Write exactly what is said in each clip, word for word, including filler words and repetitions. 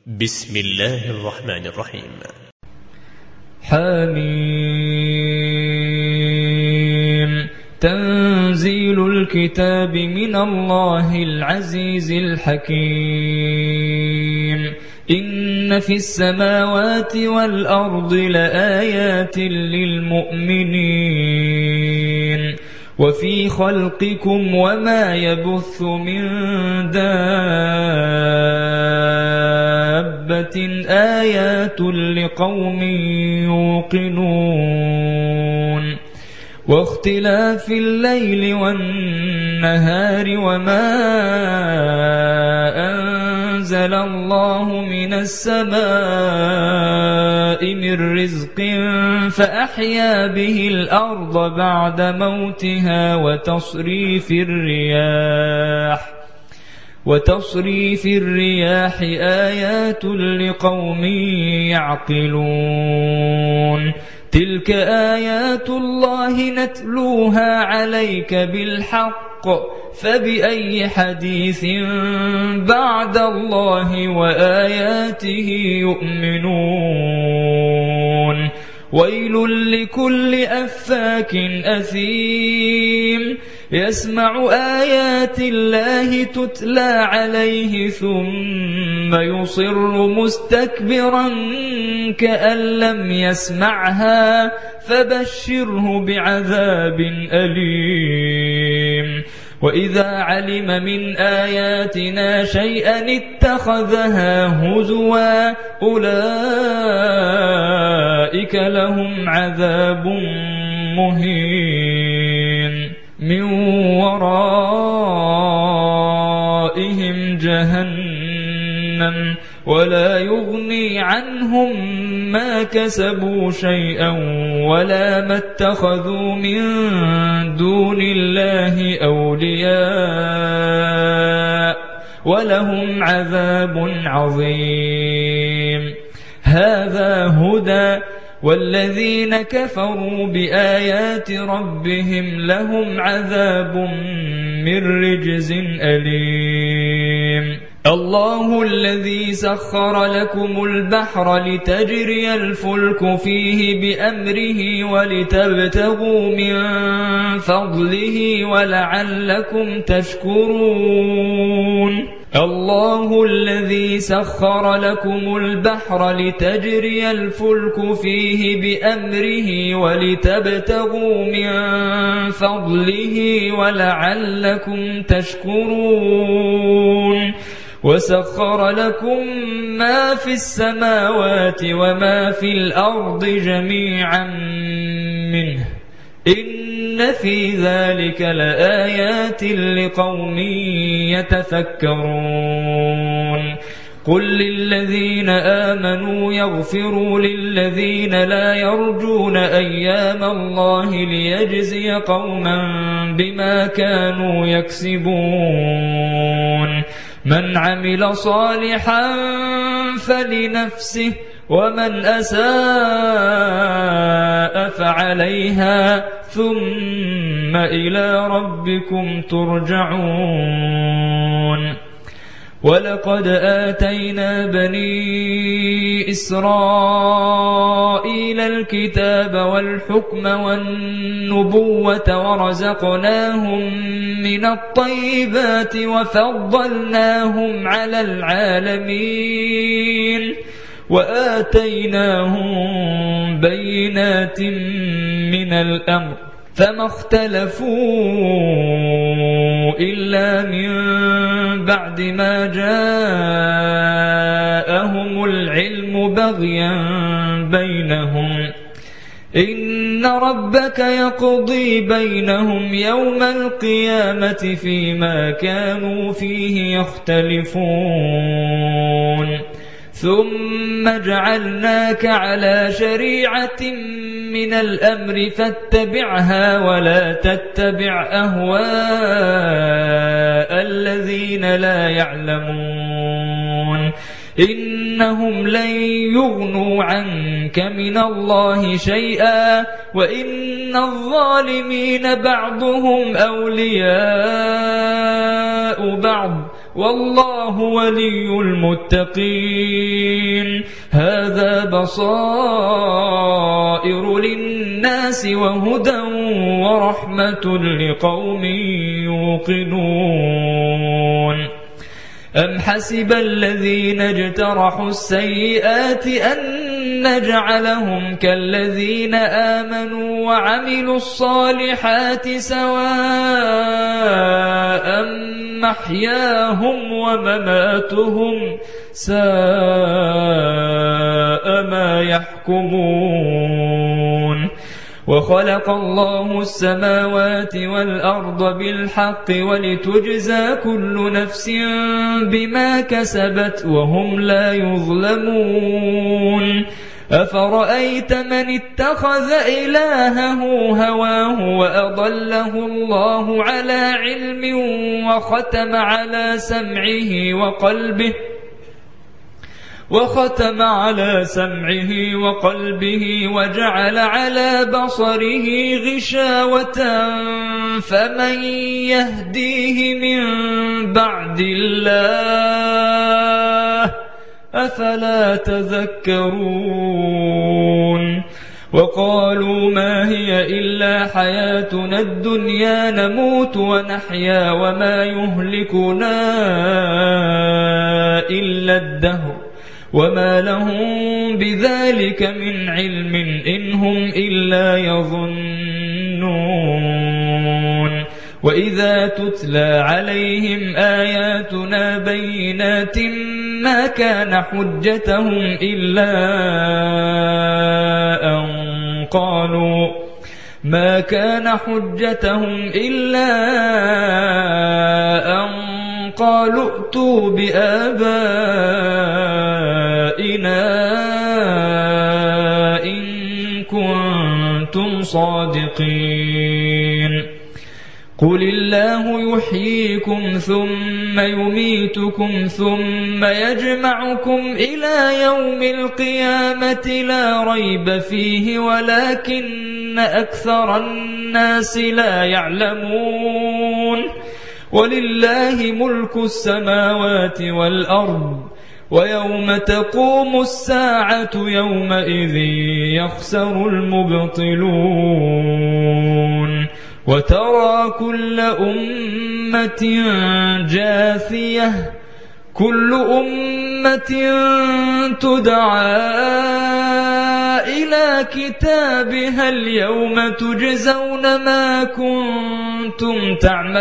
بسم الله الرحمن الرحيم. حميم. تنزيل الكتاب من الله العزيز الحكيم. إن في السماوات والأرض لآيات للمؤمنين وفي خلقكم وما يبث من دابة آيات لقوم يوقنون. واختلاف الليل والنهار وما أنزل الله من السماء من رزق فأحيا به الأرض بعد موتها وتصريف الرياح وتصريف الرياح آيات لقوم يعقلون. تلك آيات الله نتلوها عليك بالحق فبأي حديث بعد الله وآياته يؤمنون. ويل لكل أفاك أثيم يسمع آيات الله تتلى عليه ثم يصر مستكبرا كأن لم يسمعها فبشره بعذاب أليم. وإذا علم من آياتنا شيئا اتخذها هزوا أولئك لهم عذاب مهين من ورائهم جهنم ولا يغني عنهم ما كسبوا شيئا ولا ما اتخذوا من دون الله أولياء ولهم عذاب عظيم. هذا هدى والذين كفروا بآيات ربهم لهم عذاب من رجز أليم. الله الذي سخر لكم البحر لتجري الفلك فيه بأمره ولتبتغوا من فضله ولعلكم تشكرون. الله الذي سخر لكم البحر لتجري الفلك فيه بأمره ولتبتغوا من فضله ولعلكم تشكرون. وسخر لكم ما في السماوات وما في الأرض جميعا منه إن في ذلك لآيات لقوم يتفكرون. قل للذين آمنوا يغفروا للذين لا يرجون أيام الله ليجزي قوما بما كانوا يكسبون. من عمل صالحا فلنفسه ومن أساء فعليها ثم إلى ربكم ترجعون. ولقد آتينا بني إسرائيل الكتاب والحكم والنبوة ورزقناهم من الطيبات وفضلناهم على العالمين وآتيناهم بينات من الأمر فما اختلفوا إلا من بعد ما جاءهم العلم بغيا بينهم. إن ربك يقضي بينهم يوم القيامة فيما كانوا فيه يختلفون. ثم جعلناك على شريعة من الأمر فاتبعها ولا تتبع أهواء الذين لا يعلمون. إنهم لن يغنوا عنك من الله شيئا وإن الظالمين بعضهم أولياء بعض والله ولي المتقين. هذا بصائر للناس وهدى ورحمة لقوم يوقنون. أم حسب الذين اجترحوا السيئات أن نجعلهم كالذين آمنوا وعملوا الصالحات سواء محياهم ومماتهم ساء ما يحكمون. وخلق الله السماوات والأرض بالحق ولتجزى كل نفس بما كسبت وهم لا يظلمون. أفرأيت من اتخذ إلهه هواه وأضله الله على علم وختم على سمعه وقلبه وختم على سمعه وقلبه وجعل على بصره غشاوة فمن يهديه من بعد الله أفلا تذكرون. وقالوا ما هي إلا حياتنا الدنيا نموت ونحيا وما يهلكنا إلا الدهر وما لهم بذلك من علم إن هم إلا يظنون. وإذا تتلى عليهم آياتنا بينات ما كان حجتهم إلا أن قالوا ما كان حجتهم إلا أن قالوا ائتوا بآبائنا إن كنتم صادقين. قل الله يحييكم ثم يميتكم ثم يجمعكم إلى يوم القيامة لا ريب فيه ولكن أكثر الناس لا يعلمون. ولله ملك السماوات والأرض ويوم تقوم الساعة يومئذ يخسر المبطلون. وترى كل أمة جاثية كل أمة تدعى إلى كتابها اليوم تجزون ما كنتم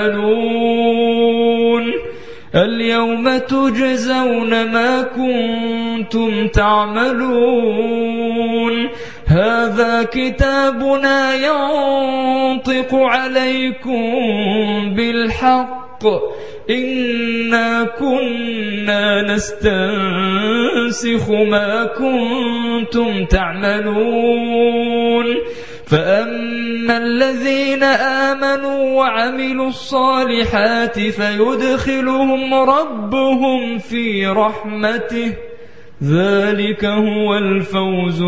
تعملون اليوم تجزون ما كنتم تعملون. هذا كتابنا ينطق عليكم بالحق إنا كنا نستنسخ ما كنتم تعملون. فأما الذين آمنوا وعملوا الصالحات فيدخلهم ربهم في رحمته ذلك هو الفوز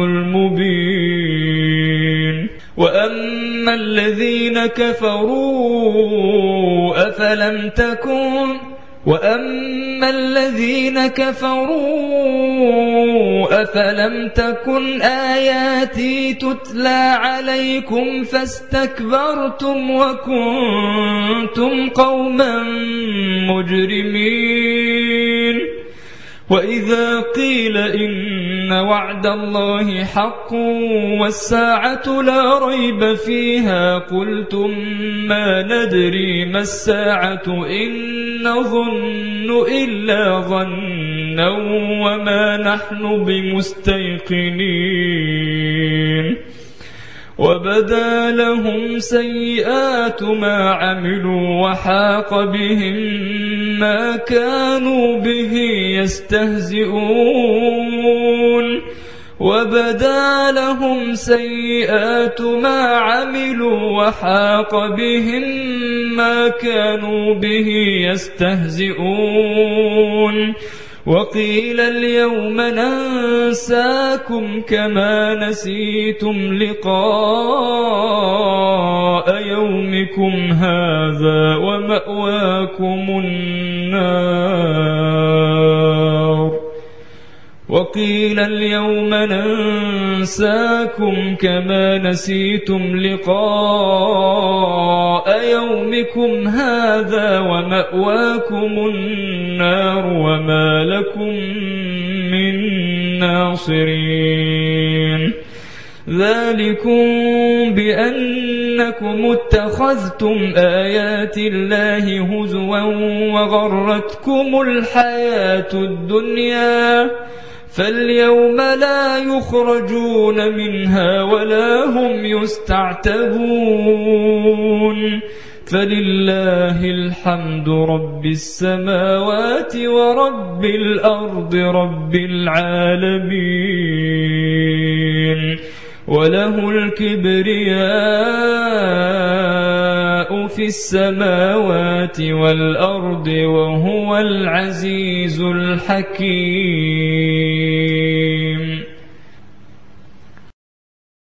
المبين. وأما الذين كفروا أفلم تكن وأما الذين كفروا أفلم تكن آياتي تتلى عليكم فاستكبرتم وكنتم قوما مجرمين. وإذا قيل إن وعد الله حق والساعة لا ريب فيها قلتم ما ندري ما الساعة إن نظن إلا ظنا وما نحن بمستيقنين. وبدا لهم سيئات ما عملوا وحاق بهم ما كانوا به يستهزئون. وبدا لهم سيئات ما عملوا وحاق بهم ما كانوا به يستهزئون. وقيل اليوم ننساكم كما نسيتم لقاء يومكم هذا ومأواكم النار وقيل اليوم ننساكم كما نسيتم لقاء يومكم هذا ومأواكم النار وما لكم من ناصرين ذلكم بأنكم اتخذتم آيات الله هزوا وغرتكم الحياة الدنيا فاليوم لا يخرجون منها ولا هم يستعتبون فلله الحمد رب السماوات ورب الأرض رب العالمين وله الكبرياء في السماوات والأرض وهو العزيز الحكيم.